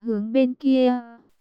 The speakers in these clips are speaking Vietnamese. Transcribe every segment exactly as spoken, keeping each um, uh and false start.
hướng bên kia,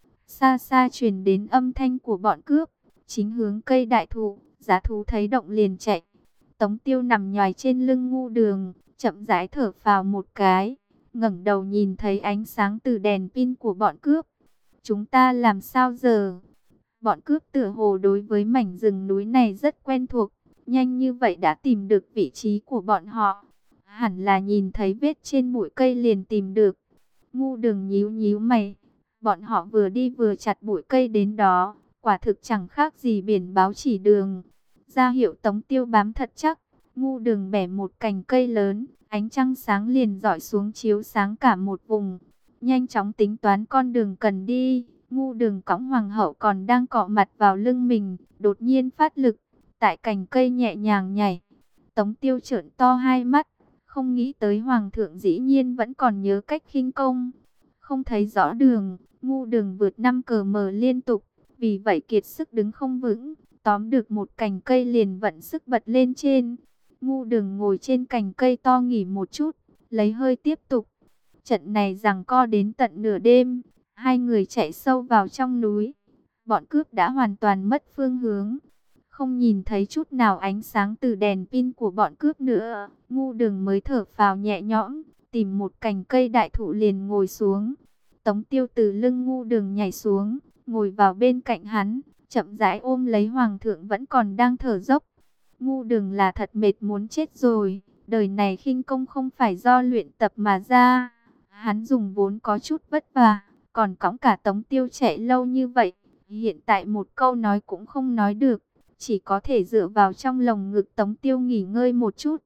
xa xa truyền đến âm thanh của bọn cướp, chính hướng cây đại thụ. Giá thú thấy động liền chạy. Tống Tiêu nằm nhoài trên lưng Ngu Đường, chậm rãi thở phào một cái, ngẩng đầu nhìn thấy ánh sáng từ đèn pin của bọn cướp. Chúng ta làm sao giờ? Bọn cướp tựa hồ đối với mảnh rừng núi này rất quen thuộc, nhanh như vậy đã tìm được vị trí của bọn họ. Hẳn là nhìn thấy vết trên bụi cây liền tìm được. Ngu Đường nhíu nhíu mày, bọn họ vừa đi vừa chặt bụi cây đến đó, quả thực chẳng khác gì biển báo chỉ đường. Ra hiệu Tống Tiêu bám thật chắc. Ngu Đường bẻ một cành cây lớn, ánh trăng sáng liền rọi xuống chiếu sáng cả một vùng. Nhanh chóng tính toán con đường cần đi. Ngu Đường cõng hoàng hậu còn đang cọ mặt vào lưng mình, đột nhiên phát lực, tại cành cây nhẹ nhàng nhảy. Tống Tiêu trợn to hai mắt, không nghĩ tới hoàng thượng dĩ nhiên vẫn còn nhớ cách khinh công. Không thấy rõ đường, Ngu Đường vượt năm cờ mờ liên tục, vì vậy kiệt sức đứng không vững. Tóm được một cành cây liền vận sức bật lên trên. Ngu Đường ngồi trên cành cây to nghỉ một chút, lấy hơi tiếp tục. Trận này giằng co đến tận nửa đêm, hai người chạy sâu vào trong núi. Bọn cướp đã hoàn toàn mất phương hướng, không nhìn thấy chút nào ánh sáng từ đèn pin của bọn cướp nữa. Ngu Đường mới thở phào nhẹ nhõm, tìm một cành cây đại thụ liền ngồi xuống. Tống Tiêu từ lưng Ngu Đường nhảy xuống, ngồi vào bên cạnh hắn, chậm rãi ôm lấy hoàng thượng vẫn còn đang thở dốc. Ngu Đường là thật mệt muốn chết rồi, đời này khinh công không phải do luyện tập mà ra. Hắn dùng vốn có chút vất vả, còn cõng cả Tống Tiêu chạy lâu như vậy, hiện tại một câu nói cũng không nói được, chỉ có thể dựa vào trong lồng ngực Tống Tiêu nghỉ ngơi một chút.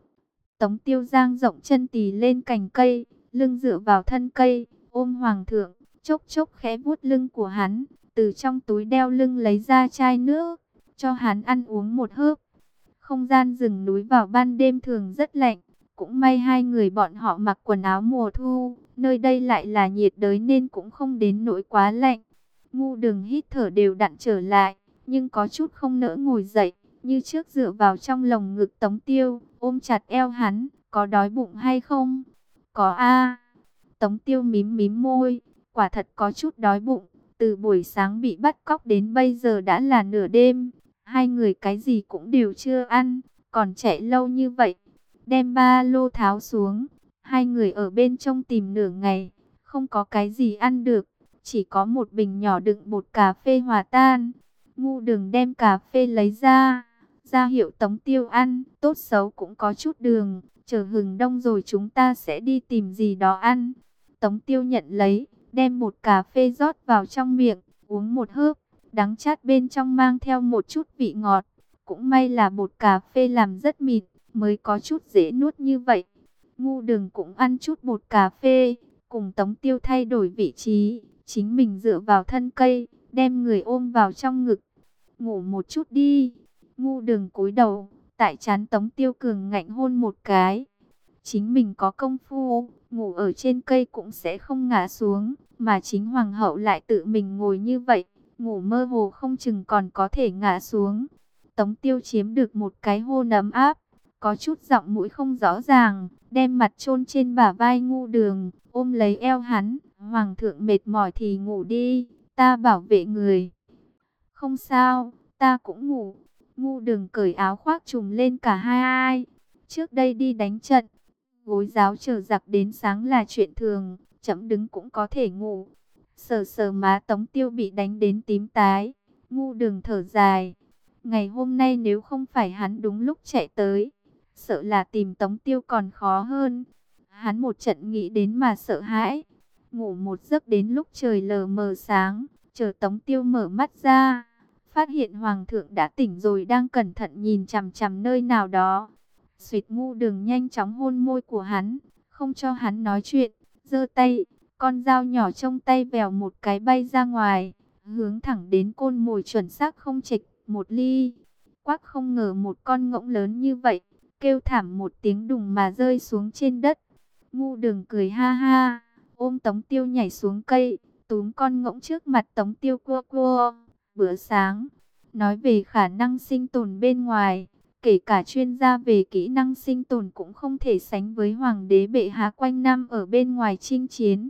Tống Tiêu dang rộng chân tì lên cành cây, lưng dựa vào thân cây, ôm hoàng thượng, chốc chốc khẽ vuốt lưng của hắn, từ trong túi đeo lưng lấy ra chai nước, cho hắn ăn uống một hớp. Không gian rừng núi vào ban đêm thường rất lạnh, cũng may hai người bọn họ mặc quần áo mùa thu, nơi đây lại là nhiệt đới nên cũng không đến nỗi quá lạnh. Ngu Đường hít thở đều đặn trở lại, nhưng có chút không nỡ ngồi dậy, như trước dựa vào trong lồng ngực Tống Tiêu, ôm chặt eo hắn. Có đói bụng hay không? Có a. Tống Tiêu mím mím môi, quả thật có chút đói bụng. Từ buổi sáng bị bắt cóc đến bây giờ đã là nửa đêm, hai người cái gì cũng đều chưa ăn, còn chạy lâu như vậy. Đem ba lô tháo xuống, hai người ở bên trong tìm nửa ngày, không có cái gì ăn được, chỉ có một bình nhỏ đựng bột cà phê hòa tan. Ngu Đường đem cà phê lấy ra, ra hiệu Tống Tiêu ăn, tốt xấu cũng có chút đường, chờ hừng đông rồi chúng ta sẽ đi tìm gì đó ăn. Tống Tiêu nhận lấy, đem một cà phê rót vào trong miệng, uống một hớp, đắng chát bên trong mang theo một chút vị ngọt. Cũng may là bột cà phê làm rất mịn, mới có chút dễ nuốt như vậy. Ngu Đường cũng ăn chút bột cà phê, cùng Tống Tiêu thay đổi vị trí, chính mình dựa vào thân cây, đem người ôm vào trong ngực. Ngủ một chút đi. Ngu Đường cúi đầu, tại trán Tống Tiêu cường ngạnh hôn một cái. Chính mình có công phu, ngủ ở trên cây cũng sẽ không ngã xuống, mà chính hoàng hậu lại tự mình ngồi như vậy, ngủ mơ hồ không chừng còn có thể ngã xuống. Tống Tiêu chiếm được một cái hôn ấm áp, có chút giọng mũi không rõ ràng, đem mặt chôn trên bả vai Ngu Đường, ôm lấy eo hắn. Hoàng thượng mệt mỏi thì ngủ đi, ta bảo vệ người. Không sao, ta cũng ngủ. Ngu Đường cởi áo khoác trùm lên cả hai ai. Trước đây đi đánh trận, gối giáo chờ giặc đến sáng là chuyện thường, chậm đứng cũng có thể ngủ. Sờ sờ má Tống Tiêu bị đánh đến tím tái, Ngu Đường thở dài. Ngày hôm nay nếu không phải hắn đúng lúc chạy tới, sợ là tìm Tống Tiêu còn khó hơn. Hắn một trận nghĩ đến mà sợ hãi. Ngủ một giấc đến lúc trời lờ mờ sáng, chờ Tống Tiêu mở mắt ra, phát hiện hoàng thượng đã tỉnh rồi, đang cẩn thận nhìn chằm chằm nơi nào đó. Suyệt Ngu Đường nhanh chóng hôn môi của hắn, không cho hắn nói chuyện, giơ tay, con dao nhỏ trong tay vèo một cái bay ra ngoài, hướng thẳng đến côn mồi chuẩn xác không chệch một ly. Quắc không ngờ một con ngỗng lớn như vậy, kêu thảm một tiếng đùng mà rơi xuống trên đất. Ngu Đường cười ha ha, ôm Tống Tiêu nhảy xuống cây, túm con ngỗng trước mặt Tống Tiêu cua cua. Bữa sáng, nói về khả năng sinh tồn bên ngoài, kể cả chuyên gia về kỹ năng sinh tồn cũng không thể sánh với hoàng đế bệ hạ quanh năm ở bên ngoài chinh chiến.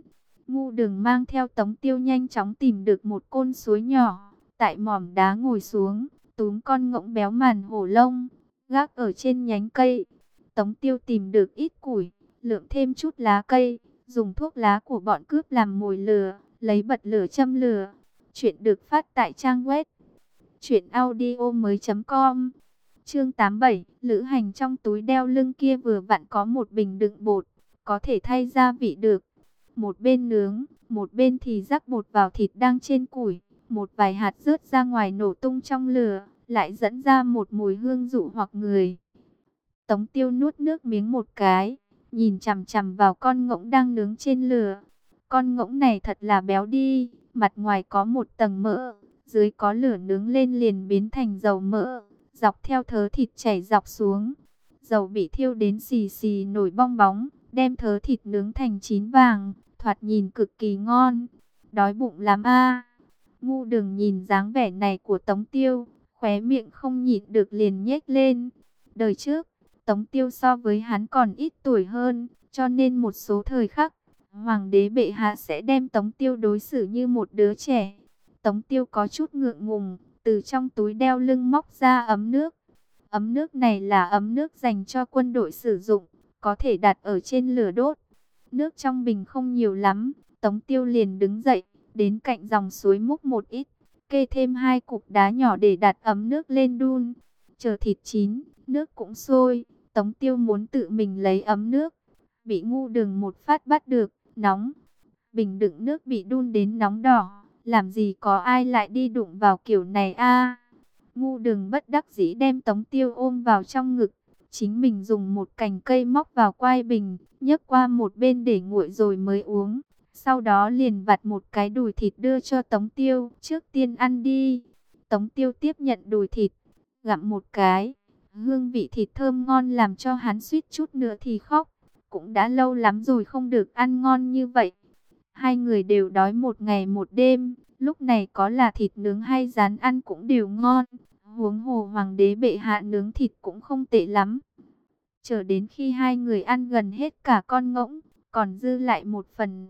Ngu Đường mang theo Tống Tiêu nhanh chóng tìm được một côn suối nhỏ, tại mỏm đá ngồi xuống, túm con ngỗng béo màn hổ lông, gác ở trên nhánh cây. Tống Tiêu tìm được ít củi, lượm thêm chút lá cây, dùng thuốc lá của bọn cướp làm mồi lửa, lấy bật lửa châm lửa. Chuyện được phát tại trang web truyện audio mới.com. Chương tám mươi bảy, lữ hành trong túi đeo lưng kia vừa vặn có một bình đựng bột, có thể thay gia vị được. Một bên nướng, một bên thì rắc bột vào thịt đang trên củi, một vài hạt rớt ra ngoài nổ tung trong lửa, lại dẫn ra một mùi hương dụ hoặc người. Tống Tiêu nuốt nước miếng một cái, nhìn chằm chằm vào con ngỗng đang nướng trên lửa. Con ngỗng này thật là béo đi, mặt ngoài có một tầng mỡ, dưới có lửa nướng lên liền biến thành dầu mỡ, dọc theo thớ thịt chảy dọc xuống. Dầu bị thiêu đến xì xì nổi bong bóng, đem thớ thịt nướng thành chín vàng, thoạt nhìn cực kỳ ngon. Đói bụng lắm a. Ngu Đường nhìn dáng vẻ này của Tống Tiêu, khóe miệng không nhịn được liền nhếch lên. Đời trước, Tống Tiêu so với hắn còn ít tuổi hơn, cho nên một số thời khắc, Hoàng đế bệ hạ sẽ đem Tống Tiêu đối xử như một đứa trẻ. Tống Tiêu có chút ngượng ngùng, từ trong túi đeo lưng móc ra ấm nước. Ấm nước này là ấm nước dành cho quân đội sử dụng, có thể đặt ở trên lửa đốt. Nước trong bình không nhiều lắm, Tống Tiêu liền đứng dậy, đến cạnh dòng suối múc một ít, kê thêm hai cục đá nhỏ để đặt ấm nước lên đun. Chờ thịt chín, nước cũng sôi, Tống Tiêu muốn tự mình lấy ấm nước, bị Ngu Đường một phát bắt được, nóng. Bình đựng nước bị đun đến nóng đỏ, làm gì có ai lại đi đụng vào kiểu này a. Ngu Đường bất đắc dĩ đem Tống Tiêu ôm vào trong ngực, chính mình dùng một cành cây móc vào quai bình, nhấc qua một bên để nguội rồi mới uống. Sau đó liền vặt một cái đùi thịt đưa cho Tống Tiêu, trước tiên ăn đi. Tống Tiêu tiếp nhận đùi thịt, gặm một cái, hương vị thịt thơm ngon làm cho hắn suýt chút nữa thì khóc. Cũng đã lâu lắm rồi không được ăn ngon như vậy. Hai người đều đói một ngày một đêm, lúc này có là thịt nướng hay rán ăn cũng đều ngon. Huống hồ Hoàng đế bệ hạ nướng thịt cũng không tệ lắm. Chờ đến khi hai người ăn gần hết cả con ngỗng, còn dư lại một phần.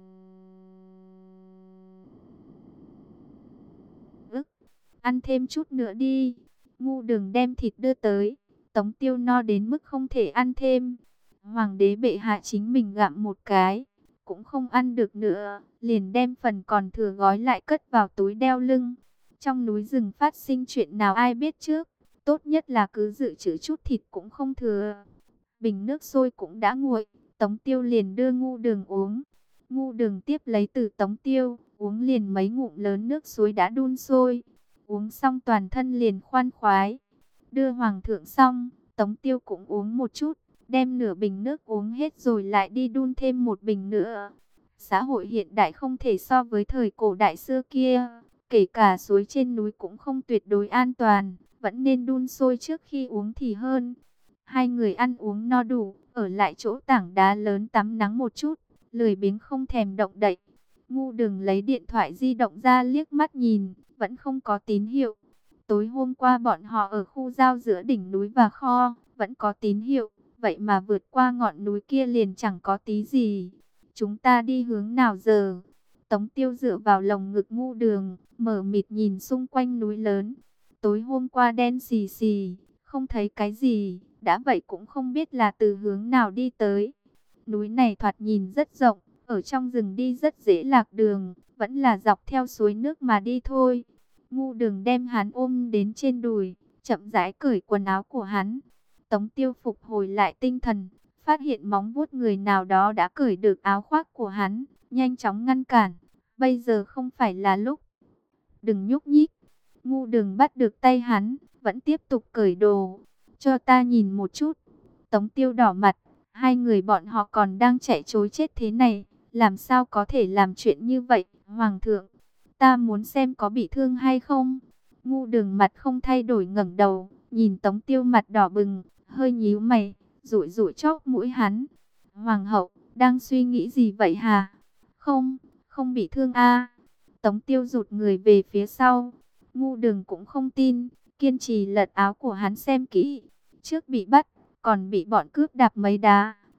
Ức, ăn thêm chút nữa đi. Ngu Đường đem thịt đưa tới. Tống Tiêu no đến mức không thể ăn thêm. Hoàng đế bệ hạ chính mình gặm một cái, cũng không ăn được nữa, liền đem phần còn thừa gói lại cất vào túi đeo lưng. Trong núi rừng phát sinh chuyện nào ai biết trước, tốt nhất là cứ dự trữ chút thịt cũng không thừa. Bình nước sôi cũng đã nguội, Tống Tiêu liền đưa Ngu Đường uống. Ngu Đường tiếp lấy từ Tống Tiêu, uống liền mấy ngụm lớn nước suối đã đun sôi. Uống xong toàn thân liền khoan khoái. Đưa Hoàng thượng xong, Tống Tiêu cũng uống một chút, đem nửa bình nước uống hết rồi lại đi đun thêm một bình nữa. Xã hội hiện đại không thể so với thời cổ đại xưa kia, kể cả suối trên núi cũng không tuyệt đối an toàn, vẫn nên đun sôi trước khi uống thì hơn. Hai người ăn uống no đủ, ở lại chỗ tảng đá lớn tắm nắng một chút, lười biếng không thèm động đậy. Ngu Đường lấy điện thoại di động ra liếc mắt nhìn, vẫn không có tín hiệu. Tối hôm qua bọn họ ở khu giao giữa đỉnh núi và kho, vẫn có tín hiệu, vậy mà vượt qua ngọn núi kia liền chẳng có tí gì. Chúng ta đi hướng nào giờ? Tống Tiêu dựa vào lồng ngực Ngu Đường, mở mịt nhìn xung quanh núi lớn. Tối hôm qua đen xì xì, không thấy cái gì, đã vậy cũng không biết là từ hướng nào đi tới. Núi này thoạt nhìn rất rộng, ở trong rừng đi rất dễ lạc đường, vẫn là dọc theo suối nước mà đi thôi. Ngu Đường đem hắn ôm đến trên đùi, chậm rãi cởi quần áo của hắn. Tống Tiêu phục hồi lại tinh thần, phát hiện móng vuốt người nào đó đã cởi được áo khoác của hắn, nhanh chóng ngăn cản. Bây giờ không phải là lúc. Đừng nhúc nhích. Ngu Đường bắt được tay hắn, vẫn tiếp tục cởi đồ. Cho ta nhìn một chút. Tống Tiêu đỏ mặt, hai người bọn họ còn đang chạy trối chết thế này, làm sao có thể làm chuyện như vậy, Hoàng thượng. Ta muốn xem có bị thương hay không. Ngu Đường mặt không thay đổi ngẩng đầu, nhìn Tống Tiêu mặt đỏ bừng, hơi nhíu mày, rủi rủi chóp mũi hắn. Hoàng hậu, đang suy nghĩ gì vậy hả? Không, không bị thương a. Tống Tiêu rụt người về phía sau. Ngu Đường cũng không tin, kiên trì lật áo của hắn xem kỹ. Trước bị bắt, còn bị bọn cướp đạp mấy đá,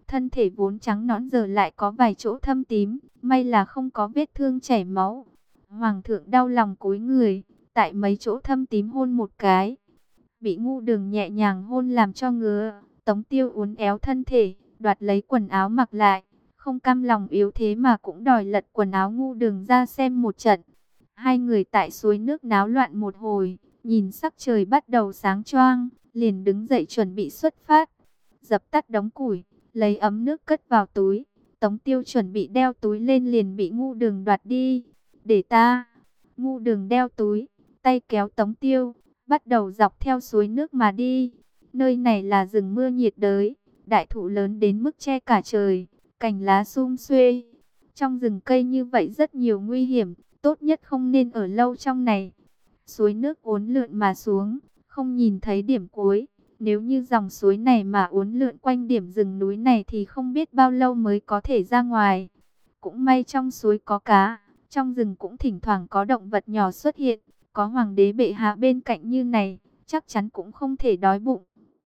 thân thể vốn trắng nõn giờ lại có vài chỗ thâm tím, may là không có vết thương chảy máu. Hoàng thượng đau lòng cúi người, tại mấy chỗ thâm tím hôn một cái. Bị Ngu Đường nhẹ nhàng hôn làm cho ngứa, Tống Tiêu uốn éo thân thể, đoạt lấy quần áo mặc lại, không cam lòng yếu thế mà cũng đòi lật quần áo Ngu Đường ra xem một trận. Hai người tại suối nước náo loạn một hồi, nhìn sắc trời bắt đầu sáng choang, liền đứng dậy chuẩn bị xuất phát. Dập tắt đống củi, lấy ấm nước cất vào túi. Tống Tiêu chuẩn bị đeo túi lên liền bị Ngu Đường đoạt đi. Để ta. Ngu Đường đeo túi, tay kéo Tống Tiêu, bắt đầu dọc theo suối nước mà đi. Nơi này là rừng mưa nhiệt đới, đại thụ lớn đến mức che cả trời, cành lá sum xuê. Trong rừng cây như vậy rất nhiều nguy hiểm, tốt nhất không nên ở lâu trong này. Suối nước uốn lượn mà xuống, không nhìn thấy điểm cuối. Nếu như dòng suối này mà uốn lượn quanh điểm rừng núi này thì không biết bao lâu mới có thể ra ngoài. Cũng may trong suối có cá, trong rừng cũng thỉnh thoảng có động vật nhỏ xuất hiện. Có hoàng đế bệ hạ bên cạnh như này, chắc chắn cũng không thể đói bụng.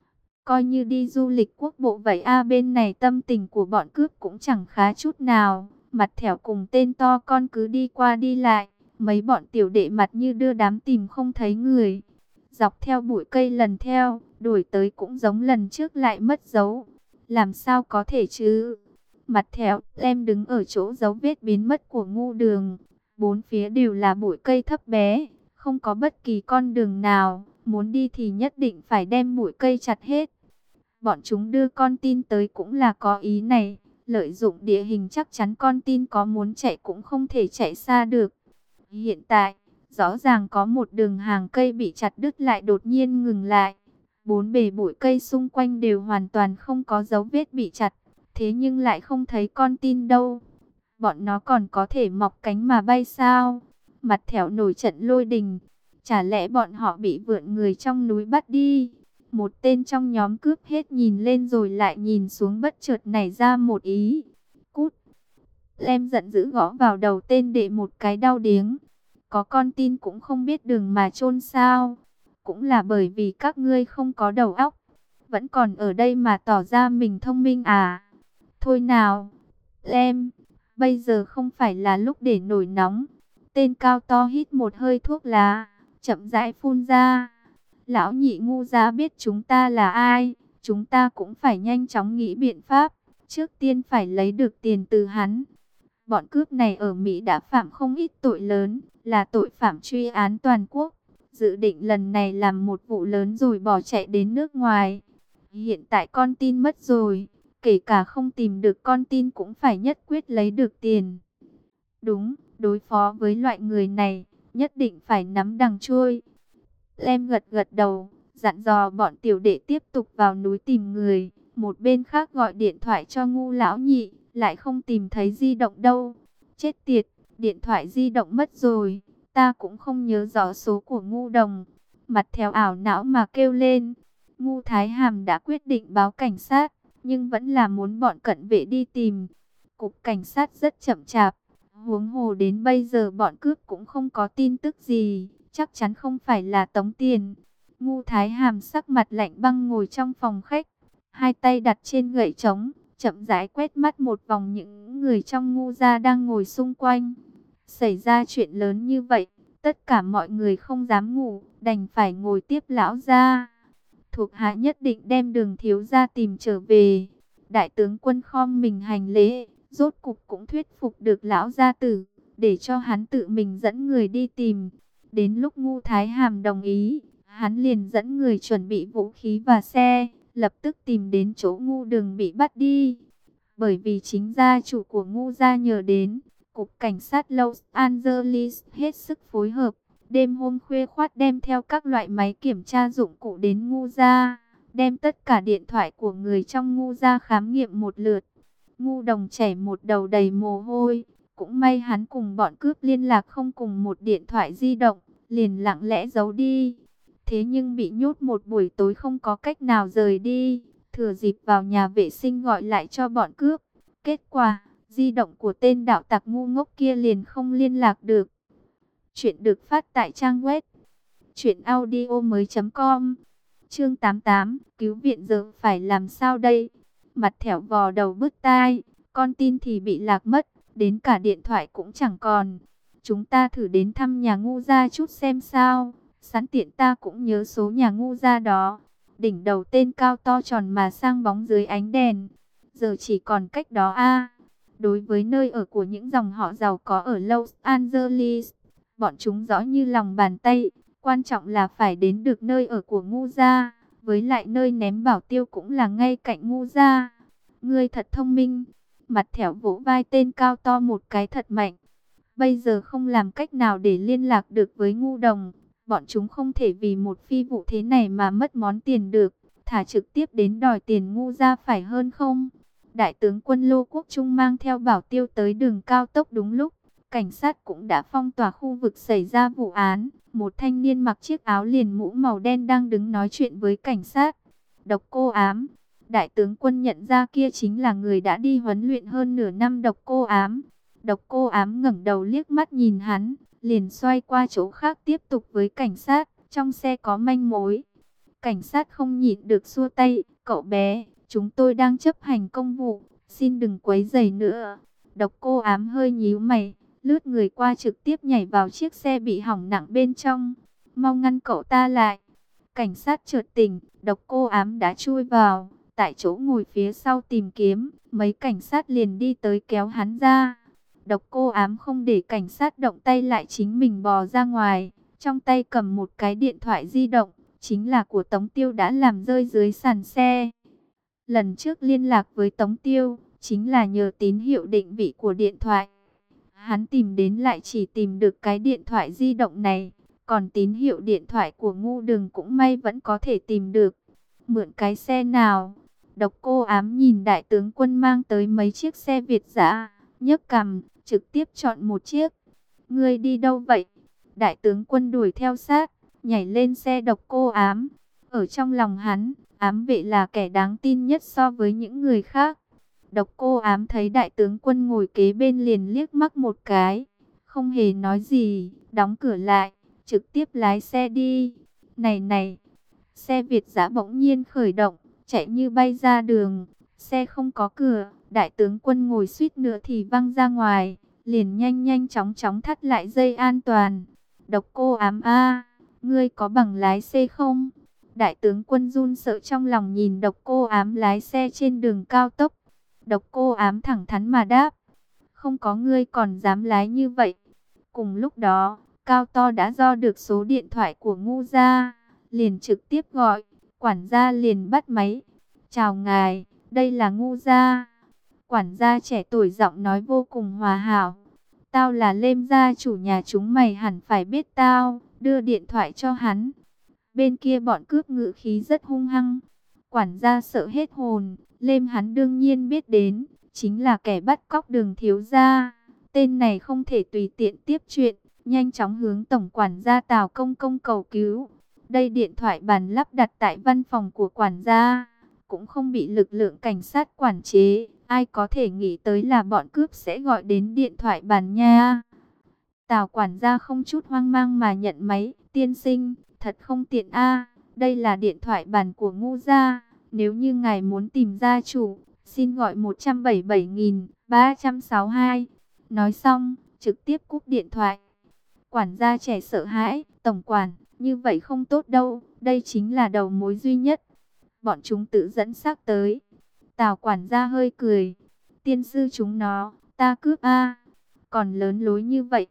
Coi như đi du lịch quốc bộ vậy a. Bên này tâm tình của bọn cướp cũng chẳng khá chút nào. Mặt thẻo cùng tên to con cứ đi qua đi lại. Mấy bọn tiểu đệ mặt như đưa đám tìm không thấy người. Dọc theo bụi cây lần theo, đuổi tới cũng giống lần trước lại mất dấu. Làm sao có thể chứ? Mặt thẻo em đứng ở chỗ dấu vết biến mất của Ngu Đường. Bốn phía đều là bụi cây thấp bé, không có bất kỳ con đường nào. Muốn đi thì nhất định phải đem bụi cây chặt hết. Bọn chúng đưa con tin tới cũng là có ý này. Lợi dụng địa hình chắc chắn con tin có muốn chạy cũng không thể chạy xa được. Hiện tại, rõ ràng có một đường hàng cây bị chặt đứt lại đột nhiên ngừng lại. Bốn bề bụi cây xung quanh đều hoàn toàn không có dấu vết bị chặt. Thế nhưng lại không thấy con tin đâu. Bọn nó còn có thể mọc cánh mà bay sao? Mặt thẻo nổi trận lôi đình. Chả lẽ bọn họ bị vượn người trong núi bắt đi? Một tên trong nhóm cướp hết nhìn lên rồi lại nhìn xuống, bất chợt nảy ra một ý. Cút! Lem giận dữ gõ vào đầu tên đệ một cái đau điếng. Có con tin cũng không biết đường mà chôn sao? Cũng là bởi vì các ngươi không có đầu óc. Vẫn còn ở đây mà tỏ ra mình thông minh à? Thôi nào! Lem! Bây giờ không phải là lúc để nổi nóng. Tên cao to hít một hơi thuốc lá, chậm rãi phun ra. Lão nhị Ngu gia biết chúng ta là ai, chúng ta cũng phải nhanh chóng nghĩ biện pháp. Trước tiên phải lấy được tiền từ hắn. Bọn cướp này ở Mỹ đã phạm không ít tội lớn, là tội phạm truy án toàn quốc. Dự định lần này làm một vụ lớn rồi bỏ chạy đến nước ngoài. Hiện tại con tin mất rồi, kể cả không tìm được con tin cũng phải nhất quyết lấy được tiền. Đúng, đối phó với loại người này, nhất định phải nắm đằng chui. Lem gật gật đầu, dặn dò bọn tiểu đệ tiếp tục vào núi tìm người. Một bên khác gọi điện thoại cho Ngu lão nhị, lại không tìm thấy di động đâu. Chết tiệt, điện thoại di động mất rồi, ta cũng không nhớ rõ số của Ngu Đồng. Mặt theo ảo não mà kêu lên. Ngu Thái Hàm đã quyết định báo cảnh sát, nhưng vẫn là muốn bọn cận vệ đi tìm. Cục cảnh sát rất chậm chạp, huống hồ đến bây giờ bọn cướp cũng không có tin tức gì, chắc chắn không phải là tống tiền. Ngu Thái Hàm sắc mặt lạnh băng ngồi trong phòng khách, hai tay đặt trên gậy trống, chậm rãi quét mắt một vòng những người trong Ngu gia đang ngồi xung quanh. Xảy ra chuyện lớn như vậy, tất cả mọi người không dám ngủ, đành phải ngồi tiếp lão gia. Thuộc hạ nhất định đem Đường thiếu gia tìm trở về. Đại tướng quân khom mình hành lễ, rốt cục cũng thuyết phục được lão gia tử, để cho hắn tự mình dẫn người đi tìm. Đến lúc Ngu Thái Hàm đồng ý, hắn liền dẫn người chuẩn bị vũ khí và xe, lập tức tìm đến chỗ Ngu Đường bị bắt đi. Bởi vì chính gia chủ của Ngu gia nhờ đến, cục cảnh sát Los Angeles hết sức phối hợp. Đêm hôm khuya khoắt đem theo các loại máy kiểm tra dụng cụ đến Ngu gia, đem tất cả điện thoại của người trong Ngu gia khám nghiệm một lượt. Ngu Đồng chảy một đầu đầy mồ hôi, cũng may hắn cùng bọn cướp liên lạc không cùng một điện thoại di động, liền lặng lẽ giấu đi. Thế nhưng bị nhốt một buổi tối không có cách nào rời đi, thừa dịp vào nhà vệ sinh gọi lại cho bọn cướp. Kết quả, di động của tên đạo tặc ngu ngốc kia liền không liên lạc được. Chuyện được phát tại trang web truyện audio mới chấm com. Chương tám mươi tám, cứu viện giờ phải làm sao đây? Mặt thẻo vò đầu bứt tai, con tin thì bị lạc mất, đến cả điện thoại cũng chẳng còn. Chúng ta thử đến thăm nhà ngu gia chút xem sao, sẵn tiện ta cũng nhớ số nhà ngu gia đó. Đỉnh đầu tên cao to tròn mà sang bóng dưới ánh đèn, giờ chỉ còn cách đó a. Đối với nơi ở của những dòng họ giàu có ở Los Angeles, bọn chúng rõ như lòng bàn tay. Quan trọng là phải đến được nơi ở của ngu gia, với lại nơi ném bảo tiêu cũng là ngay cạnh ngu gia. Ngươi thật thông minh. Mặt thẻo vỗ vai tên cao to một cái thật mạnh. Bây giờ không làm cách nào để liên lạc được với ngu đồng. Bọn chúng không thể vì một phi vụ thế này mà mất món tiền được. Thả trực tiếp đến đòi tiền ngu gia phải hơn không? Đại tướng quân Lô Quốc Trung mang theo bảo tiêu tới đường cao tốc đúng lúc. Cảnh sát cũng đã phong tỏa khu vực xảy ra vụ án. Một thanh niên mặc chiếc áo liền mũ màu đen đang đứng nói chuyện với cảnh sát. Độc Cô Ám. Đại tướng quân nhận ra kia chính là người đã đi huấn luyện hơn nửa năm Độc Cô Ám. Độc Cô Ám ngẩng đầu liếc mắt nhìn hắn, liền xoay qua chỗ khác tiếp tục với cảnh sát. Trong xe có manh mối. Cảnh sát không nhịn được xua tay. Cậu bé, chúng tôi đang chấp hành công vụ, xin đừng quấy rầy nữa. Độc Cô Ám hơi nhíu mày, lướt người qua trực tiếp nhảy vào chiếc xe bị hỏng nặng bên trong. Mau ngăn cậu ta lại. Cảnh sát chợt tỉnh, Độc Cô Ám đã chui vào, tại chỗ ngồi phía sau tìm kiếm. Mấy cảnh sát liền đi tới kéo hắn ra. Độc Cô Ám không để cảnh sát động tay lại, chính mình bò ra ngoài. Trong tay cầm một cái điện thoại di động, chính là của Tống Tiêu đã làm rơi dưới sàn xe. Lần trước liên lạc với Tống Tiêu, chính là nhờ tín hiệu định vị của điện thoại. Hắn tìm đến lại chỉ tìm được cái điện thoại di động này. Còn tín hiệu điện thoại của ngu đường cũng may vẫn có thể tìm được. Mượn cái xe nào? Độc Cô Ám nhìn đại tướng quân mang tới mấy chiếc xe Việt dã, nhấc cằm, trực tiếp chọn một chiếc. Ngươi đi đâu vậy? Đại tướng quân đuổi theo sát, nhảy lên xe Độc Cô Ám. Ở trong lòng hắn, ám vệ là kẻ đáng tin nhất so với những người khác. Độc Cô Ám thấy đại tướng quân ngồi kế bên liền liếc mắt một cái, không hề nói gì, đóng cửa lại, trực tiếp lái xe đi. Này này, xe Việt dã bỗng nhiên khởi động, chạy như bay ra đường. Xe không có cửa, đại tướng quân ngồi suýt nữa thì văng ra ngoài, liền nhanh nhanh chóng chóng thắt lại dây an toàn. Độc Cô Ám a, ngươi có bằng lái xe không? Đại tướng quân run sợ trong lòng nhìn Độc Cô Ám lái xe trên đường cao tốc. Độc Cô Ám thẳng thắn mà đáp, không có, ngươi còn dám lái như vậy. Cùng lúc đó, Cao To đã do được số điện thoại của ngu gia, liền trực tiếp gọi. Quản gia liền bắt máy. Chào ngài, đây là ngu gia. Quản gia trẻ tuổi giọng nói vô cùng hòa hảo. Tao là Lêm gia chủ nhà chúng mày hẳn phải biết tao, đưa điện thoại cho hắn. Bên kia bọn cướp ngữ khí rất hung hăng. Quản gia sợ hết hồn. Lêm hắn đương nhiên biết đến, chính là kẻ bắt cóc Đường thiếu gia. Tên này không thể tùy tiện tiếp chuyện, nhanh chóng hướng tổng quản gia Tào Công Công cầu cứu. Đây điện thoại bàn lắp đặt tại văn phòng của quản gia, cũng không bị lực lượng cảnh sát quản chế. Ai có thể nghĩ tới là bọn cướp sẽ gọi đến điện thoại bàn nha. Tào quản gia không chút hoang mang mà nhận máy. Tiên sinh, thật không tiện a, đây là điện thoại bàn của ngu gia. Nếu như ngài muốn tìm gia chủ, xin gọi một bảy bảy ba sáu hai. Nói xong, trực tiếp cúp điện thoại. Quản gia trẻ sợ hãi, tổng quản, như vậy không tốt đâu, đây chính là đầu mối duy nhất. Bọn chúng tự dẫn xác tới. Tào quản gia hơi cười. Tiên sư chúng nó, ta cướp a, còn lớn lối như vậy.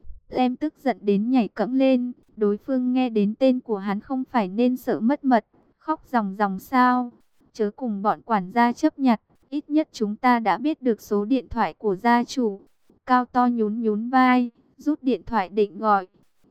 Em tức giận đến nhảy cẫng lên. Đối phương nghe đến tên của hắn không phải nên sợ mất mật, khóc ròng ròng sao? Chớ cùng bọn quản gia chấp nhặt, ít nhất chúng ta đã biết được số điện thoại của gia chủ. Cao To nhún nhún vai, rút điện thoại định gọi.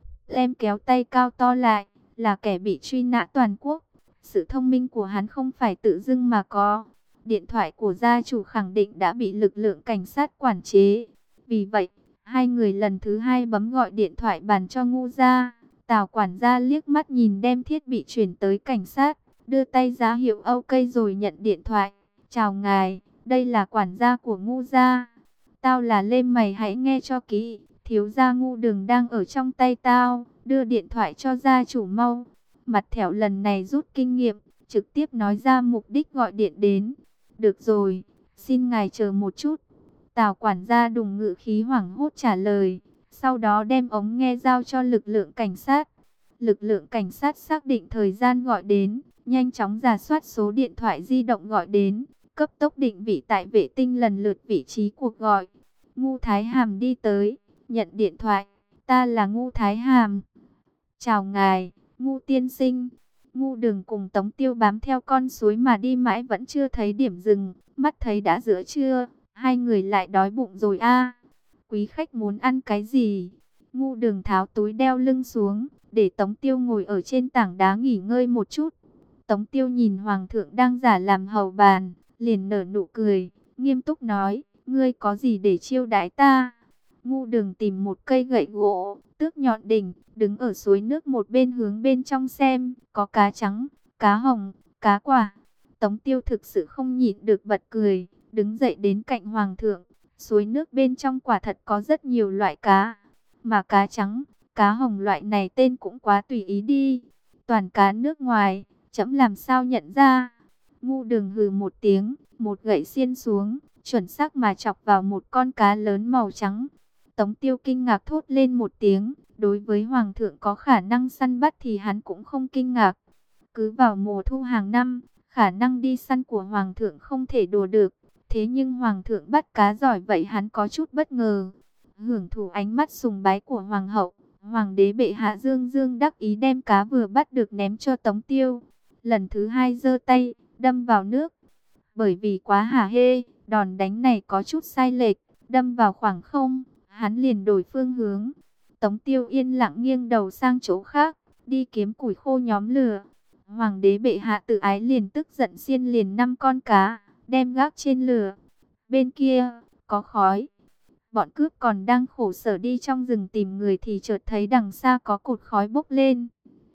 Em kéo tay Cao To lại, là kẻ bị truy nã toàn quốc. Sự thông minh của hắn không phải tự dưng mà có. Điện thoại của gia chủ khẳng định đã bị lực lượng cảnh sát quản chế. Vì vậy, hai người lần thứ hai bấm gọi điện thoại bàn cho ngu gia. Tào quản gia liếc mắt nhìn đem thiết bị chuyển tới cảnh sát, đưa tay ra hiệu ok rồi nhận điện thoại. Chào ngài, đây là quản gia của ngu gia. Tao là Lêm, mày hãy nghe cho kỹ. Thiếu gia ngu đường đang ở trong tay tao, đưa điện thoại cho gia chủ mau. Mặt thẻo lần này rút kinh nghiệm, trực tiếp nói ra mục đích gọi điện đến. Được rồi, xin ngài chờ một chút. Tào quản gia đùng ngự khí hoảng hốt trả lời. Sau đó đem ống nghe giao cho lực lượng cảnh sát. Lực lượng cảnh sát xác định thời gian gọi đến, nhanh chóng rà soát số điện thoại di động gọi đến, cấp tốc định vị tại vệ tinh lần lượt vị trí cuộc gọi. Ngu Thái Hàm đi tới, nhận điện thoại. Ta là Ngu Thái Hàm. Chào ngài, Ngu tiên sinh. Ngu Đường cùng Tống Tiêu bám theo con suối mà đi mãi vẫn chưa thấy điểm dừng. Mắt thấy đã giữa trưa, hai người lại đói bụng rồi a. Quý khách muốn ăn cái gì? Ngu Đường tháo túi đeo lưng xuống, để Tống Tiêu ngồi ở trên tảng đá nghỉ ngơi một chút. Tống Tiêu nhìn Hoàng thượng đang giả làm hầu bàn, liền nở nụ cười, nghiêm túc nói, ngươi có gì để chiêu đãi ta? Ngu Đường tìm một cây gậy gỗ, tước nhọn đỉnh, đứng ở suối nước một bên hướng bên trong xem, có cá trắng, cá hồng, cá quả. Tống Tiêu thực sự không nhịn được bật cười, đứng dậy đến cạnh Hoàng thượng. Suối nước bên trong quả thật có rất nhiều loại cá, mà cá trắng, cá hồng loại này tên cũng quá tùy ý đi. Toàn cá nước ngoài, trẫm làm sao nhận ra? Ngu Đường hừ một tiếng, một gậy xiên xuống, chuẩn xác mà chọc vào một con cá lớn màu trắng. Tống Tiêu kinh ngạc thốt lên một tiếng, đối với Hoàng thượng có khả năng săn bắt thì hắn cũng không kinh ngạc. Cứ vào mùa thu hàng năm, khả năng đi săn của Hoàng thượng không thể đùa được. Thế nhưng Hoàng thượng bắt cá giỏi vậy hắn có chút bất ngờ. Hưởng thụ ánh mắt sùng bái của Hoàng hậu, Hoàng đế bệ hạ dương dương đắc ý đem cá vừa bắt được ném cho Tống Tiêu. Lần thứ hai giơ tay, đâm vào nước. Bởi vì quá hả hê, đòn đánh này có chút sai lệch, đâm vào khoảng không, hắn liền đổi phương hướng. Tống Tiêu yên lặng nghiêng đầu sang chỗ khác, đi kiếm củi khô nhóm lửa. Hoàng đế bệ hạ tự ái liền tức giận xiên liền năm con cá, đem gác trên lửa. Bên kia, có khói. Bọn cướp còn đang khổ sở đi trong rừng tìm người thì chợt thấy đằng xa có cột khói bốc lên.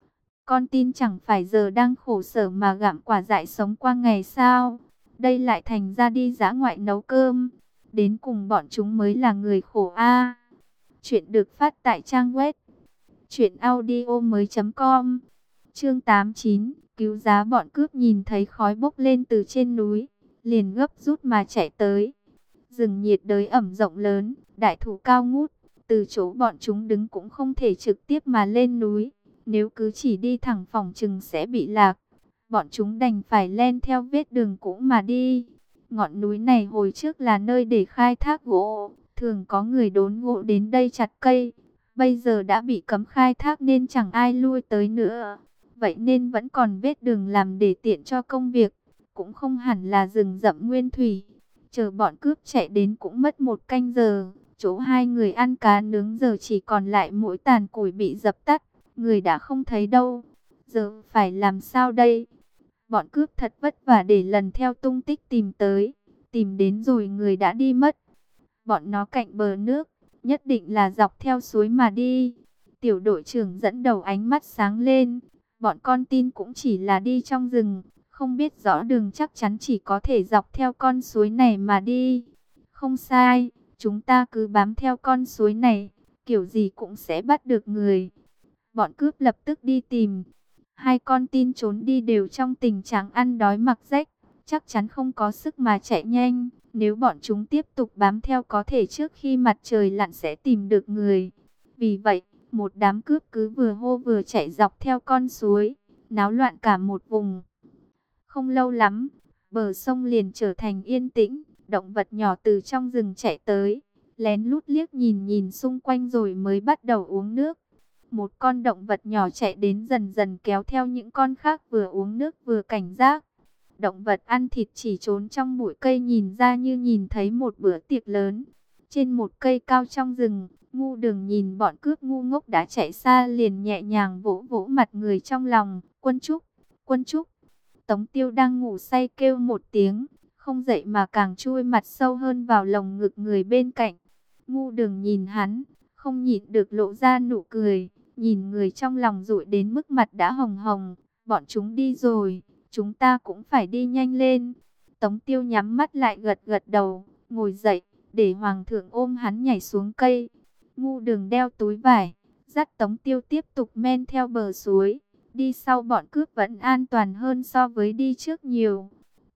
Con tin chẳng phải giờ đang khổ sở mà gặm quả dại sống qua ngày sao? Đây lại thành ra đi dã ngoại nấu cơm. Đến cùng bọn chúng mới là người khổ a. Chuyện được phát tại trang web truyện audio mới.com. Chương tám mươi chín, cứu giá. Bọn cướp nhìn thấy khói bốc lên từ trên núi, liền gấp rút mà chạy tới. Rừng nhiệt đới ẩm rộng lớn, đại thụ cao ngút, từ chỗ bọn chúng đứng cũng không thể trực tiếp mà lên núi. Nếu cứ chỉ đi thẳng phòng chừng sẽ bị lạc. Bọn chúng đành phải len theo vết đường cũ mà đi. Ngọn núi này hồi trước là nơi để khai thác gỗ, thường có người đốn gỗ đến đây chặt cây. Bây giờ đã bị cấm khai thác nên chẳng ai lui tới nữa. Vậy nên vẫn còn vết đường làm để tiện cho công việc, cũng không hẳn là rừng rậm nguyên thủy. Chờ bọn cướp chạy đến cũng mất một canh giờ. Chỗ hai người ăn cá nướng giờ chỉ còn lại mỗi tàn củi bị dập tắt. Người đã không thấy đâu. Giờ phải làm sao đây? Bọn cướp thật vất vả để lần theo tung tích tìm tới. Tìm đến rồi người đã đi mất. Bọn nó cạnh bờ nước, nhất định là dọc theo suối mà đi. Tiểu đội trưởng dẫn đầu ánh mắt sáng lên. Bọn con tin cũng chỉ là đi trong rừng, không biết rõ đường, chắc chắn chỉ có thể dọc theo con suối này mà đi. Không sai, chúng ta cứ bám theo con suối này, kiểu gì cũng sẽ bắt được người. Bọn cướp lập tức đi tìm. Hai con tin trốn đi đều trong tình trạng ăn đói mặc rách, chắc chắn không có sức mà chạy nhanh. Nếu bọn chúng tiếp tục bám theo có thể trước khi mặt trời lặn sẽ tìm được người. Vì vậy, một đám cướp cứ vừa hô vừa chạy dọc theo con suối, náo loạn cả một vùng. Không lâu lắm, bờ sông liền trở thành yên tĩnh, động vật nhỏ từ trong rừng chạy tới, lén lút liếc nhìn nhìn xung quanh rồi mới bắt đầu uống nước. Một con động vật nhỏ chạy đến dần dần kéo theo những con khác vừa uống nước vừa cảnh giác. Động vật ăn thịt chỉ trốn trong bụi cây nhìn ra như nhìn thấy một bữa tiệc lớn. Trên một cây cao trong rừng, Ngu Đường nhìn bọn cướp ngu ngốc đã chạy xa liền nhẹ nhàng vỗ vỗ mặt người trong lòng. Quân Trúc, Quân Trúc. Tống Tiêu đang ngủ say kêu một tiếng, không dậy mà càng chui mặt sâu hơn vào lồng ngực người bên cạnh. Ngu Đường nhìn hắn, không nhịn được lộ ra nụ cười, nhìn người trong lòng dụi đến mức mặt đã hồng hồng. Bọn chúng đi rồi, chúng ta cũng phải đi nhanh lên. Tống Tiêu nhắm mắt lại gật gật đầu, ngồi dậy, để Hoàng thượng ôm hắn nhảy xuống cây. Ngu Đường đeo túi vải, dắt Tống Tiêu tiếp tục men theo bờ suối. Đi sau bọn cướp vẫn an toàn hơn so với đi trước nhiều.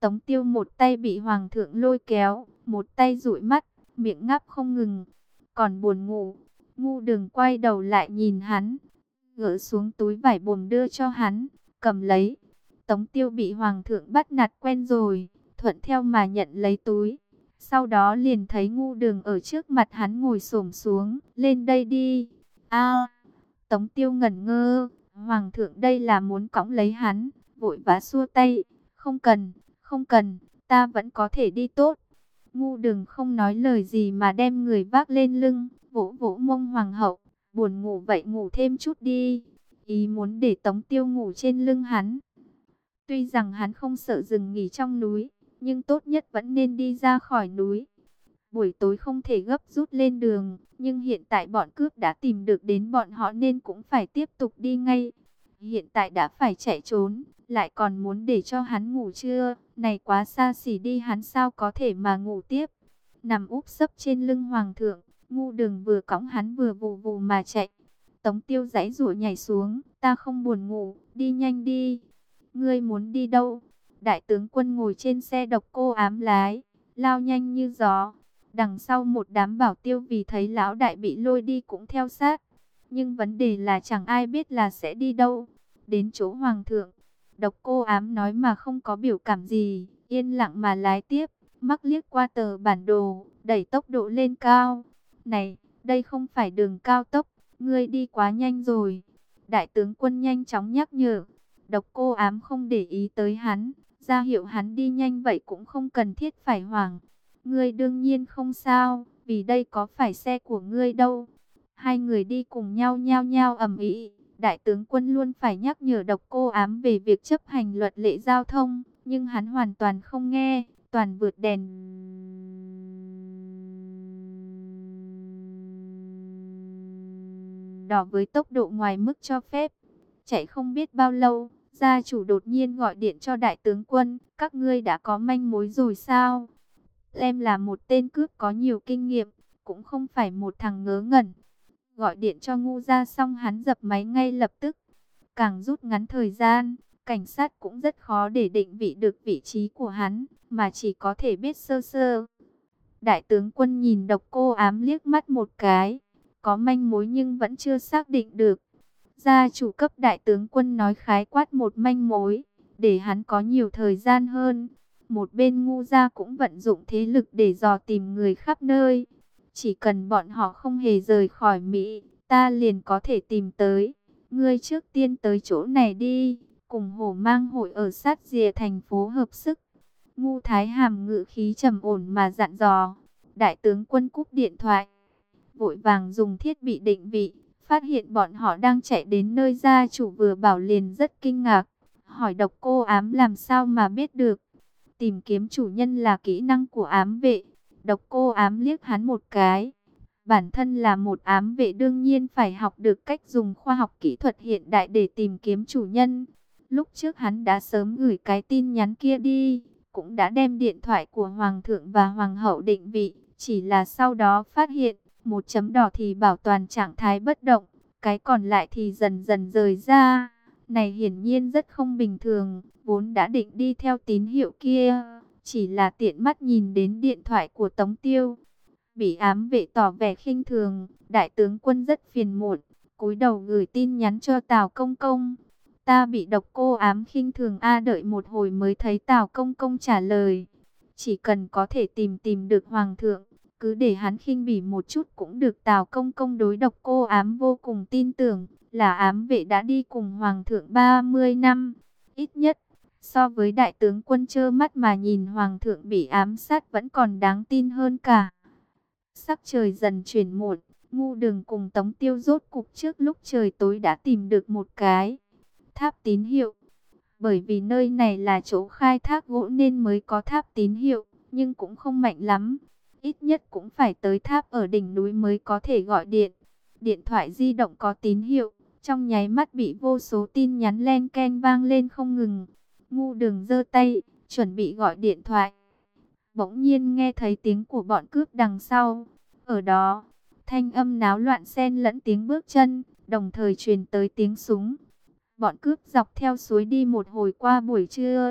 Tống Tiêu một tay bị hoàng thượng lôi kéo, một tay dụi mắt, miệng ngáp không ngừng, còn buồn ngủ. Ngu Đường quay đầu lại nhìn hắn, gỡ xuống túi vải bồm đưa cho hắn, cầm lấy. Tống Tiêu bị hoàng thượng bắt nạt quen rồi, thuận theo mà nhận lấy túi. Sau đó liền thấy Ngu Đường ở trước mặt hắn ngồi xổm xuống, lên đây đi. A, Tống Tiêu ngẩn ngơ, hoàng thượng đây là muốn cõng lấy hắn, vội vã xua tay, không cần, không cần, ta vẫn có thể đi tốt. Ngu Đường không nói lời gì mà đem người vác lên lưng, vỗ vỗ mông hoàng hậu, buồn ngủ vậy ngủ thêm chút đi. Ý muốn để Tống Tiêu ngủ trên lưng hắn. Tuy rằng hắn không sợ rừng nghỉ trong núi, nhưng tốt nhất vẫn nên đi ra khỏi núi. Buổi tối không thể gấp rút lên đường, nhưng hiện tại bọn cướp đã tìm được đến bọn họ nên cũng phải tiếp tục đi ngay. Hiện tại đã phải chạy trốn, lại còn muốn để cho hắn ngủ trưa, này quá xa xỉ đi, hắn sao có thể mà ngủ tiếp. Nằm úp sấp trên lưng hoàng thượng, Ngu Đường vừa cõng hắn vừa vù vù mà chạy. Tống Tiêu giãy giụa nhảy xuống, ta không buồn ngủ, đi nhanh đi. Ngươi muốn đi đâu? Đại tướng quân ngồi trên xe độc cô ám lái, lao nhanh như gió. Đằng sau một đám bảo tiêu vì thấy lão đại bị lôi đi cũng theo sát. Nhưng vấn đề là chẳng ai biết là sẽ đi đâu. Đến chỗ hoàng thượng, độc cô ám nói mà không có biểu cảm gì, yên lặng mà lái tiếp, mắc liếc qua tờ bản đồ, đẩy tốc độ lên cao. Này, đây không phải đường cao tốc, ngươi đi quá nhanh rồi. Đại tướng quân nhanh chóng nhắc nhở. Độc cô ám không để ý tới hắn, ra hiệu hắn đi nhanh vậy cũng không cần thiết phải hoảng. Ngươi đương nhiên không sao, vì đây có phải xe của ngươi đâu. Hai người đi cùng nhau nhao nhao ầm ĩ. Đại tướng quân luôn phải nhắc nhở độc cô ám về việc chấp hành luật lệ giao thông, nhưng hắn hoàn toàn không nghe, toàn vượt đèn đỏ với tốc độ ngoài mức cho phép. Chạy không biết bao lâu, gia chủ đột nhiên gọi điện cho đại tướng quân, các ngươi đã có manh mối rồi sao? Em là một tên cướp có nhiều kinh nghiệm, cũng không phải một thằng ngớ ngẩn. Gọi điện cho Ngu Gia xong hắn dập máy ngay lập tức. Càng rút ngắn thời gian, cảnh sát cũng rất khó để định vị được vị trí của hắn, mà chỉ có thể biết sơ sơ. Đại tướng quân nhìn độc cô ám liếc mắt một cái, có manh mối nhưng vẫn chưa xác định được. Gia chủ cấp đại tướng quân nói khái quát một manh mối, để hắn có nhiều thời gian hơn. Một bên Ngu Gia cũng vận dụng thế lực để dò tìm người khắp nơi. Chỉ cần bọn họ không hề rời khỏi Mỹ, ta liền có thể tìm tới. Ngươi trước tiên tới chỗ này đi, cùng Hổ Mang hội ở sát rìa thành phố hợp sức. Ngu Thái Hàm ngự khí trầm ổn mà dặn dò. Đại tướng quân cúp điện thoại, vội vàng dùng thiết bị định vị, phát hiện bọn họ đang chạy đến nơi gia chủ vừa bảo, liền rất kinh ngạc, hỏi độc cô ám làm sao mà biết được. Tìm kiếm chủ nhân là kỹ năng của ám vệ. Độc cô ám liếc hắn một cái. Bản thân là một ám vệ đương nhiên phải học được cách dùng khoa học kỹ thuật hiện đại để tìm kiếm chủ nhân. Lúc trước hắn đã sớm gửi cái tin nhắn kia đi, cũng đã đem điện thoại của hoàng thượng và hoàng hậu định vị, chỉ là sau đó phát hiện một chấm đỏ thì bảo toàn trạng thái bất động, cái còn lại thì dần dần rời ra. Này hiển nhiên rất không bình thường, vốn đã định đi theo tín hiệu kia, chỉ là tiện mắt nhìn đến điện thoại của Tống Tiêu. Bị ám vệ tỏ vẻ khinh thường, đại tướng quân rất phiền muộn, cúi đầu gửi tin nhắn cho Tào Công Công. Ta bị độc cô ám khinh thường a. Đợi một hồi mới thấy Tào Công Công trả lời. Chỉ cần có thể tìm tìm được hoàng thượng, cứ để hắn khinh bỉ một chút cũng được. Tào Công Công đối độc cô ám vô cùng tin tưởng, là ám vệ đã đi cùng hoàng thượng ba mươi năm, ít nhất. So với đại tướng quân trơ mắt mà nhìn hoàng thượng bị ám sát vẫn còn đáng tin hơn cả. Sắc trời dần chuyển muộn, Ngu Đường cùng Tống Tiêu rốt cục trước lúc trời tối đã tìm được một cái tháp tín hiệu. Bởi vì nơi này là chỗ khai thác gỗ nên mới có tháp tín hiệu, nhưng cũng không mạnh lắm. Ít nhất cũng phải tới tháp ở đỉnh núi mới có thể gọi điện. Điện thoại di động có tín hiệu, trong nháy mắt bị vô số tin nhắn len keng vang lên không ngừng. Ngu Đường giơ tay, chuẩn bị gọi điện thoại. Bỗng nhiên nghe thấy tiếng của bọn cướp đằng sau. Ở đó, thanh âm náo loạn xen lẫn tiếng bước chân, đồng thời truyền tới tiếng súng. Bọn cướp dọc theo suối đi một hồi qua buổi trưa,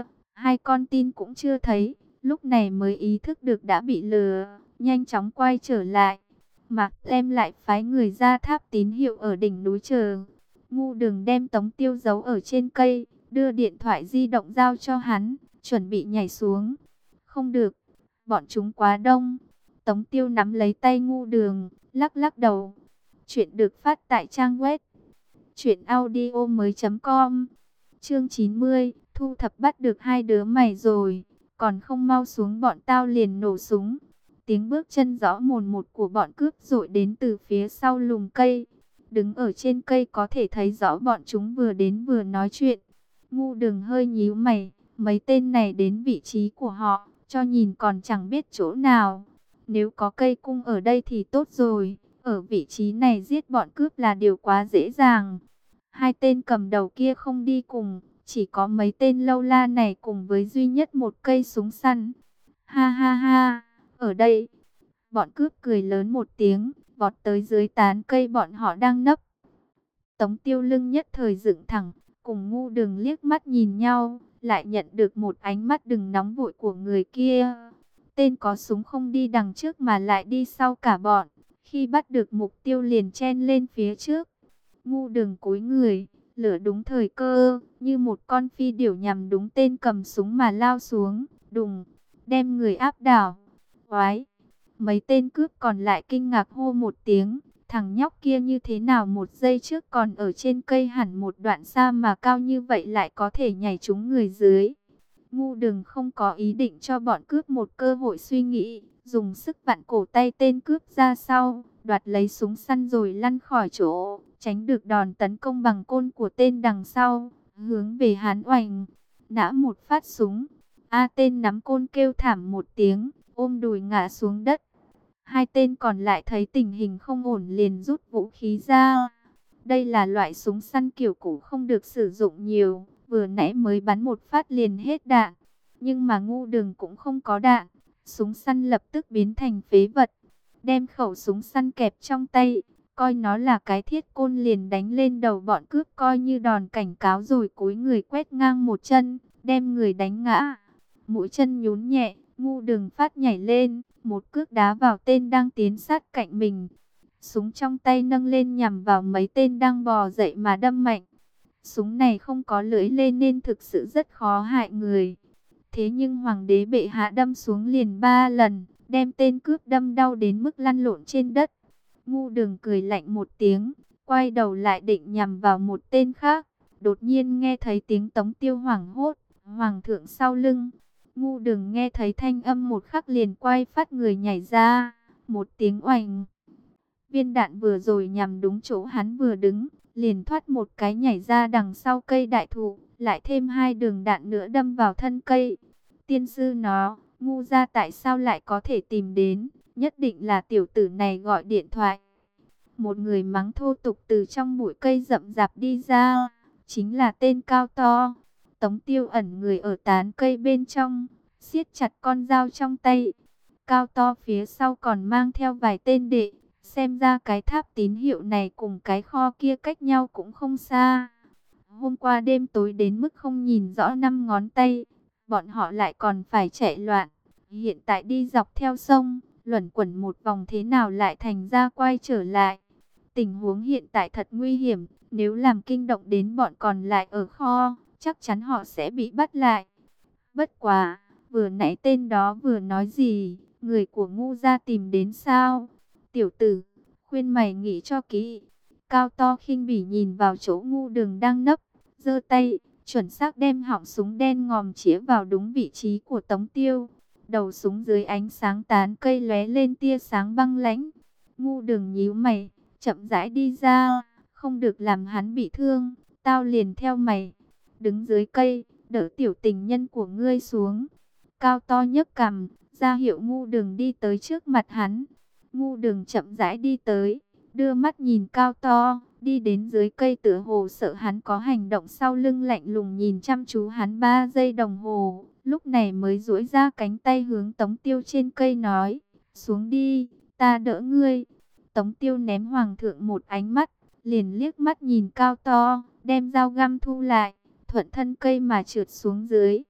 Hai con tin cũng chưa thấy, lúc này mới ý thức được đã bị lừa, nhanh chóng quay trở lại. Mạc Lem lại phái người ra tháp tín hiệu ở đỉnh núi chờ. Ngu Đường đem Tống Tiêu giấu ở trên cây, đưa điện thoại di động giao cho hắn, chuẩn bị nhảy xuống. Không được, bọn chúng quá đông. Tống Tiêu nắm lấy tay Ngu Đường, lắc lắc đầu. Chuyện được phát tại trang web truyện audio mới chấm com. Chương chín mươi, thu thập bắt được hai đứa mày rồi, còn không mau xuống bọn tao liền nổ súng. Tiếng bước chân rõ mồn một của bọn cướp dội đến từ phía sau lùm cây. Đứng ở trên cây có thể thấy rõ bọn chúng vừa đến vừa nói chuyện. Ngu Đường hơi nhíu mày, mấy tên này đến vị trí của họ, cho nhìn còn chẳng biết chỗ nào. Nếu có cây cung ở đây thì tốt rồi, ở vị trí này giết bọn cướp là điều quá dễ dàng. Hai tên cầm đầu kia không đi cùng, chỉ có mấy tên lâu la này cùng với duy nhất một cây súng săn. Ha ha ha, ở đây. Bọn cướp cười lớn một tiếng, vọt tới dưới tán cây bọn họ đang nấp. Tống Tiêu lưng nhất thời dựng thẳng, cùng Ngu Đường liếc mắt nhìn nhau, lại nhận được một ánh mắt đừng nóng vội của người kia. Tên có súng không đi đằng trước mà lại đi sau cả bọn, khi bắt được mục tiêu liền chen lên phía trước. Ngu Đường cúi người, lửa đúng thời cơ, như một con phi điểu nhằm đúng tên cầm súng mà lao xuống, đùng, đem người áp đảo. Oái! Mấy tên cướp còn lại kinh ngạc hô một tiếng, thằng nhóc kia như thế nào một giây trước còn ở trên cây hẳn một đoạn xa mà cao như vậy lại có thể nhảy trúng người dưới. Ngu Đường không có ý định cho bọn cướp một cơ hội suy nghĩ, dùng sức vặn cổ tay tên cướp ra sau, đoạt lấy súng săn rồi lăn khỏi chỗ, tránh được đòn tấn công bằng côn của tên đằng sau, hướng về hắn oành, nã một phát súng. A tên nắm côn kêu thảm một tiếng, ôm đùi ngã xuống đất. Hai tên còn lại thấy tình hình không ổn liền rút vũ khí ra. Đây là loại súng săn kiểu cũ không được sử dụng nhiều, vừa nãy mới bắn một phát liền hết đạn. Nhưng mà Ngu Đường cũng không có đạn, súng săn lập tức biến thành phế vật. Đem khẩu súng săn kẹp trong tay, coi nó là cái thiết côn liền đánh lên đầu bọn cướp coi như đòn cảnh cáo rồi cúi người quét ngang một chân, đem người đánh ngã. Mũi chân nhún nhẹ, Ngu Đường phát nhảy lên, một cước đá vào tên đang tiến sát cạnh mình. Súng trong tay nâng lên nhằm vào mấy tên đang bò dậy mà đâm mạnh. Súng này không có lưỡi lên nên thực sự rất khó hại người. Thế nhưng Hoàng đế bệ hạ đâm xuống liền ba lần, đem tên cướp đâm đau đến mức lăn lộn trên đất. Ngu Đường cười lạnh một tiếng, quay đầu lại định nhằm vào một tên khác. Đột nhiên nghe thấy tiếng Tống Tiêu hoảng hốt, Hoàng thượng sau lưng. Ngu Đường nghe thấy thanh âm một khắc liền quay phát người nhảy ra, một tiếng oành. Viên đạn vừa rồi nhằm đúng chỗ hắn vừa đứng, liền thoát một cái nhảy ra đằng sau cây đại thụ, lại thêm hai đường đạn nữa đâm vào thân cây. Tiên sư nó, Ngu gia tại sao lại có thể tìm đến, nhất định là tiểu tử này gọi điện thoại. Một người mắng thô tục từ trong bụi cây rậm rạp đi ra, chính là tên Cao To. Tống Tiêu ẩn người ở tán cây bên trong, siết chặt con dao trong tay. Cao To phía sau còn mang theo vài tên đệ, xem ra cái tháp tín hiệu này cùng cái kho kia cách nhau cũng không xa. Hôm qua đêm tối đến mức không nhìn rõ năm ngón tay, bọn họ lại còn phải chạy loạn. Hiện tại đi dọc theo sông, luẩn quẩn một vòng thế nào lại thành ra quay trở lại. Tình huống hiện tại thật nguy hiểm, nếu làm kinh động đến bọn còn lại ở kho, chắc chắn họ sẽ bị bắt lại. Bất quá, vừa nãy tên đó vừa nói gì, người của Ngu gia tìm đến sao? Tiểu tử, khuyên mày nghĩ cho kỹ. Cao To khinh bỉ nhìn vào chỗ Ngu Đường đang nấp, giơ tay, chuẩn xác đem họng súng đen ngòm chĩa vào đúng vị trí của Tống Tiêu. Đầu súng dưới ánh sáng tán cây lóe lên tia sáng băng lãnh. Ngu Đường nhíu mày, chậm rãi đi ra, không được làm hắn bị thương, tao liền theo mày. Đứng dưới cây, đỡ tiểu tình nhân của ngươi xuống. Cao To nhấc cằm, ra hiệu Ngu Đường đi tới trước mặt hắn. Ngu Đường chậm rãi đi tới, đưa mắt nhìn Cao To, đi đến dưới cây tựa hồ sợ hắn có hành động sau lưng lạnh lùng nhìn chăm chú hắn ba giây đồng hồ. Lúc này mới duỗi ra cánh tay hướng Tống Tiêu trên cây nói, xuống đi, ta đỡ ngươi. Tống Tiêu ném Hoàng thượng một ánh mắt, liền liếc mắt nhìn Cao To, đem dao găm thu lại, thuận thân cây mà trượt xuống dưới.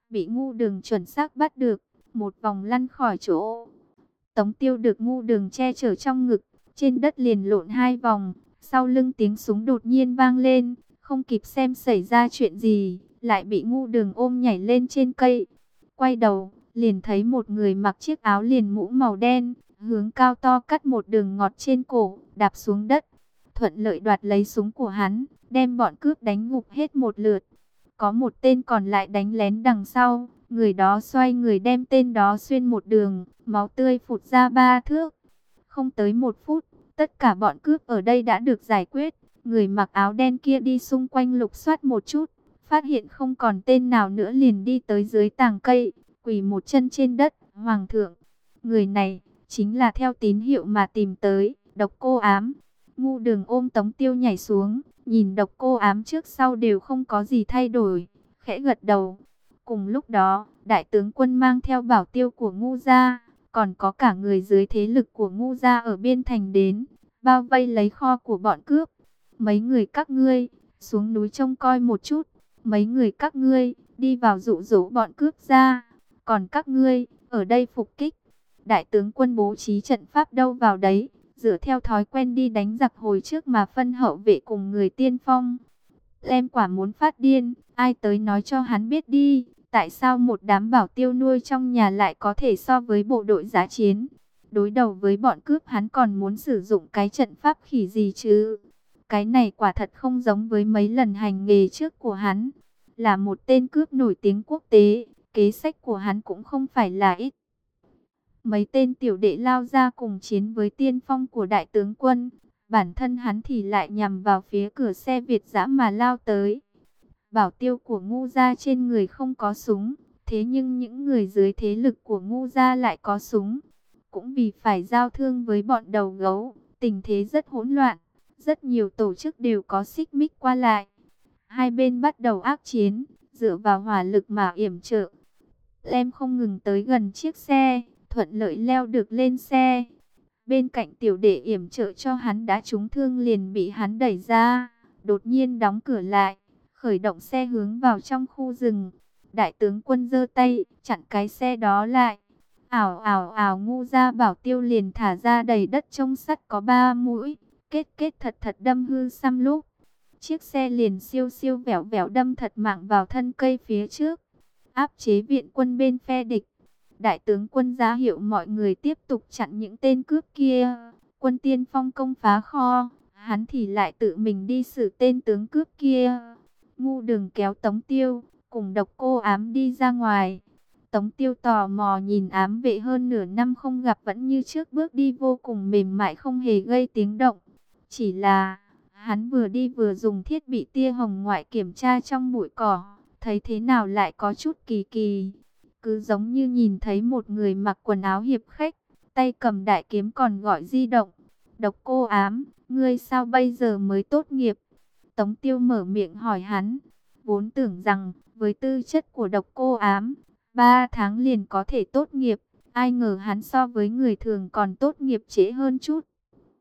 bị Ngu Đường chuẩn xác bắt được, một vòng lăn khỏi chỗ. Tống Tiêu được Ngu Đường che chở trong ngực, trên đất liền lộn hai vòng, sau lưng tiếng súng đột nhiên vang lên, không kịp xem xảy ra chuyện gì, lại bị Ngu Đường ôm nhảy lên trên cây. Quay đầu, liền thấy một người mặc chiếc áo liền mũ màu đen, hướng cao to cắt một đường ngọt trên cổ, đạp xuống đất, thuận lợi đoạt lấy súng của hắn, đem bọn cướp đánh ngục hết một lượt. Có một tên còn lại đánh lén đằng sau, người đó xoay người đem tên đó xuyên một đường, máu tươi phụt ra ba thước. Không tới một phút, tất cả bọn cướp ở đây đã được giải quyết. Người mặc áo đen kia đi xung quanh lục soát một chút, phát hiện không còn tên nào nữa liền đi tới dưới tàng cây, quỳ một chân trên đất. Hoàng thượng, người này chính là theo tín hiệu mà tìm tới, Độc Cô Ám. Ngu Đường ôm Tống Tiêu nhảy xuống, nhìn Độc Cô Ám trước sau đều không có gì thay đổi, khẽ gật đầu. Cùng lúc đó, đại tướng quân mang theo bảo tiêu của Ngu gia, còn có cả người dưới thế lực của Ngu gia ở biên thành đến, bao vây lấy kho của bọn cướp. Mấy người các ngươi, xuống núi trông coi một chút. Mấy người các ngươi, đi vào dụ dỗ bọn cướp ra. Còn các ngươi, ở đây phục kích. Đại tướng quân bố trí trận pháp đâu vào đấy, dựa theo thói quen đi đánh giặc hồi trước mà phân hậu vệ cùng người tiên phong. Lem quả muốn phát điên, ai tới nói cho hắn biết đi. Tại sao một đám bảo tiêu nuôi trong nhà lại có thể so với bộ đội giá chiến? Đối đầu với bọn cướp hắn còn muốn sử dụng cái trận pháp khỉ gì chứ? Cái này quả thật không giống với mấy lần hành nghề trước của hắn. Là một tên cướp nổi tiếng quốc tế, kế sách của hắn cũng không phải là ít. Mấy tên tiểu đệ lao ra cùng chiến với tiên phong của đại tướng quân. Bản thân hắn thì lại nhằm vào phía cửa xe Việt dã mà lao tới. Bảo tiêu của Ngu gia trên người không có súng, thế nhưng những người dưới thế lực của Ngu gia lại có súng. Cũng vì phải giao thương với bọn đầu gấu, tình thế rất hỗn loạn, rất nhiều tổ chức đều có xích mích qua lại. Hai bên bắt đầu ác chiến, dựa vào hỏa lực mà yểm trợ. Lem không ngừng tới gần chiếc xe, thuận lợi leo được lên xe. Bên cạnh tiểu đệ yểm trợ cho hắn đã trúng thương liền bị hắn đẩy ra, đột nhiên đóng cửa lại, khởi động xe hướng vào trong khu rừng. Đại tướng quân giơ tay chặn cái xe đó lại. Ảo ảo ảo, Ngu gia bảo tiêu liền thả ra đầy đất trông sắt có ba mũi, kết kết thật thật đâm hư xăm lúc. Chiếc xe liền siêu siêu vẻo vẻo đâm thật mạng vào thân cây phía trước, áp chế viện quân bên phe địch. Đại tướng quân ra hiệu mọi người tiếp tục chặn những tên cướp kia. Quân tiên phong công phá kho, hắn thì lại tự mình đi xử tên tướng cướp kia. Ngu Đường kéo Tống Tiêu, cùng Độc Cô Ám đi ra ngoài. Tống Tiêu tò mò nhìn ám vệ hơn nửa năm không gặp vẫn như trước, bước đi vô cùng mềm mại không hề gây tiếng động. Chỉ là, hắn vừa đi vừa dùng thiết bị tia hồng ngoại kiểm tra trong bụi cỏ, thấy thế nào lại có chút kỳ kỳ. Cứ giống như nhìn thấy một người mặc quần áo hiệp khách, tay cầm đại kiếm còn gọi di động. Độc Cô Ám, ngươi sao bây giờ mới tốt nghiệp? Tống Tiêu mở miệng hỏi hắn. Vốn tưởng rằng, với tư chất của Độc Cô Ám, ba tháng liền có thể tốt nghiệp. Ai ngờ hắn so với người thường còn tốt nghiệp trễ hơn chút.